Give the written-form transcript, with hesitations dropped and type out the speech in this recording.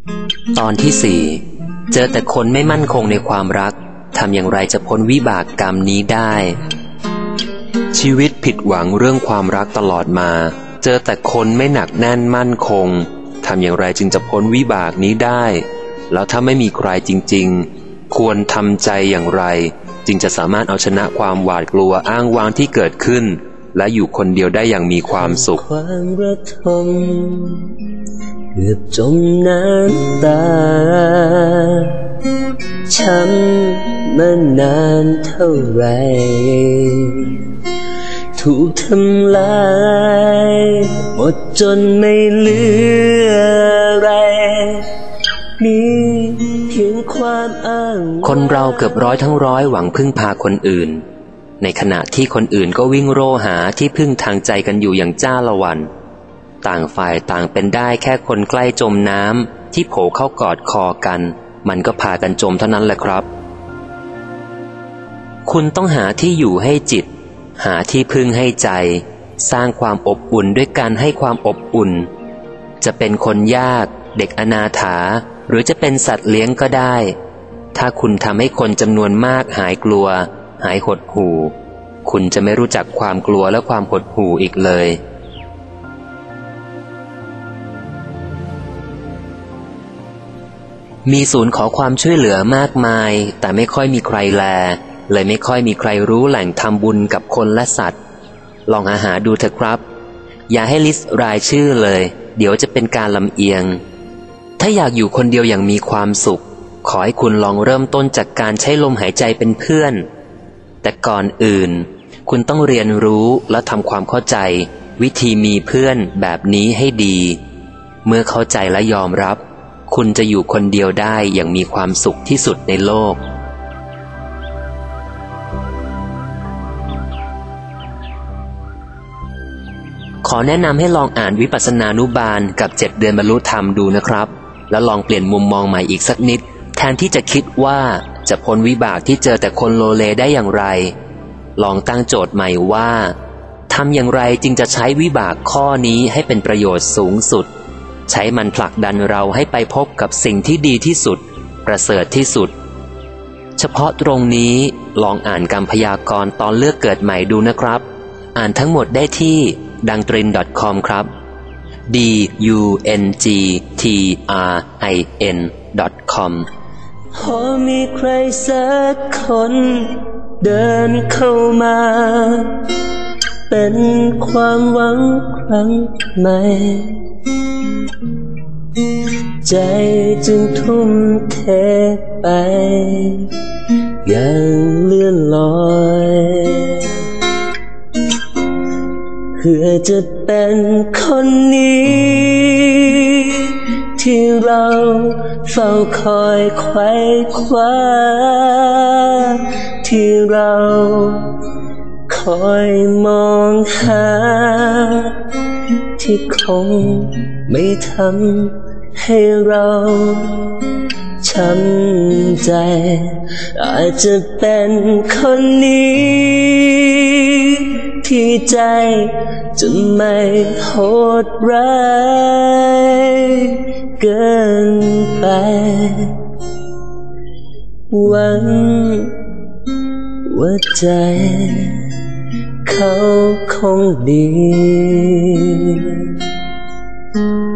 ตอนที่ 4 เจอแต่คนไม่มั่นคงในความรักทำอย่างไรจะพ้นวิบากกรรมนี้ได้ชีวิตผิดหวังเรื่องความรักตลอดมาเจอแต่คนไม่หนักแน่นมั่นคงทำอย่างไรจึงจะพ้นวิบากนี้ได้แล้วถ้าไม่มีใครจริงๆควรทำใจอย่างไรจึงจะสามารถเอาชนะความหวาดกลัวอ้างว้างที่เกิดขึ้นและอยู่คนเดียวได้อย่างมีความสุขความระทมเกือบจมน้ำตาช้ำมานานเท่าไรถูกทำลายหมดจนไม่เหลืออะไรมีเพียงความอ้างคนเราเกือบร้อยทั้งร้อยหวังพึ่งพาคนอื่นในขณะที่คนอื่นก็วิ่งโร่หาที่พึ่งทางใจกันอยู่อย่างจ้าละวันต่างฝ่ายต่างเป็นได้แค่คนใกล้จมน้ำที่โผล่เข้ากอดคอกันมันก็พากันจมเท่านั้นแหละครับคุณต้องหาที่อยู่ให้จิตหาที่พึ่งให้ใจสร้างความอบอุ่นด้วยการให้ความอบอุ่นจะเป็นคนยากเด็กอนาถาหรือจะเป็นสัตว์เลี้ยงก็ได้ถ้าคุณทำให้คนจำนวนมากหายกลัวหายหดหู่คุณจะไม่รู้จักความกลัวและความหดหู่อีกเลยมีศูนย์ขอความช่วยเหลือมากมายแต่ไม่ค่อยมีใครแลเลยไม่ค่อยมีใครรู้แหล่งทำบุญกับคนและสัตว์ลองหาดูเถอะครับอย่าให้ลิสต์รายชื่อเลยเดี๋ยวจะเป็นการลำเอียงถ้าอยากอยู่คนเดียวอย่างมีความสุขขอให้คุณลองเริ่มต้นจากการใช้ลมหายใจเป็นเพื่อนแต่ก่อนอื่นคุณต้องเรียนรู้และทำความเข้าใจวิธีมีเพื่อนแบบนี้ให้ดีเมื่อเข้าใจและยอมรับคุณจะอยู่คนเดียวได้อย่างมีความสุขที่สุดในโลกขอแนะนำให้ลองอ่านวิปัสสนานุบาลกับ7 เดือนบรรลุธรรมดูนะครับแล้วลองเปลี่ยนมุมมองใหม่อีกสักนิดแทนที่จะคิดว่าจะพ้นวิบากที่เจอแต่คนโลเลได้อย่างไรลองตั้งโจทย์ใหม่ว่าทำอย่างไรจึงจะใช้วิบากข้อนี้ให้เป็นประโยชน์สูงสุดใช้มันผลักดันเราให้ไปพบกับสิ่งที่ดีที่สุดประเสริฐที่สุดเฉพาะตรงนี้ลองอ่านกรรมพยากรณ์ตอนเลือกเกิดใหม่ดูนะครับอ่านทั้งหมดได้ที่dangtrin.com ครับ dungtrin.com พอมีใครสักคนเดินเข้ามาเป็นความหวังครั้งใหม่ใจจึงทุ่มเทไปอย่างเลื่อนลอยเพื่อจะเป็นคนนี้ที่เราเฝ้าคอยไขว่คว้าที่เราคอยมองหาที่คงไม่ทำให้เราช้ำใจอาจจะเป็นคนนี้ที่ใจจะไม่โหดร้ายเกินไปหวังว่าใจเขาคงดี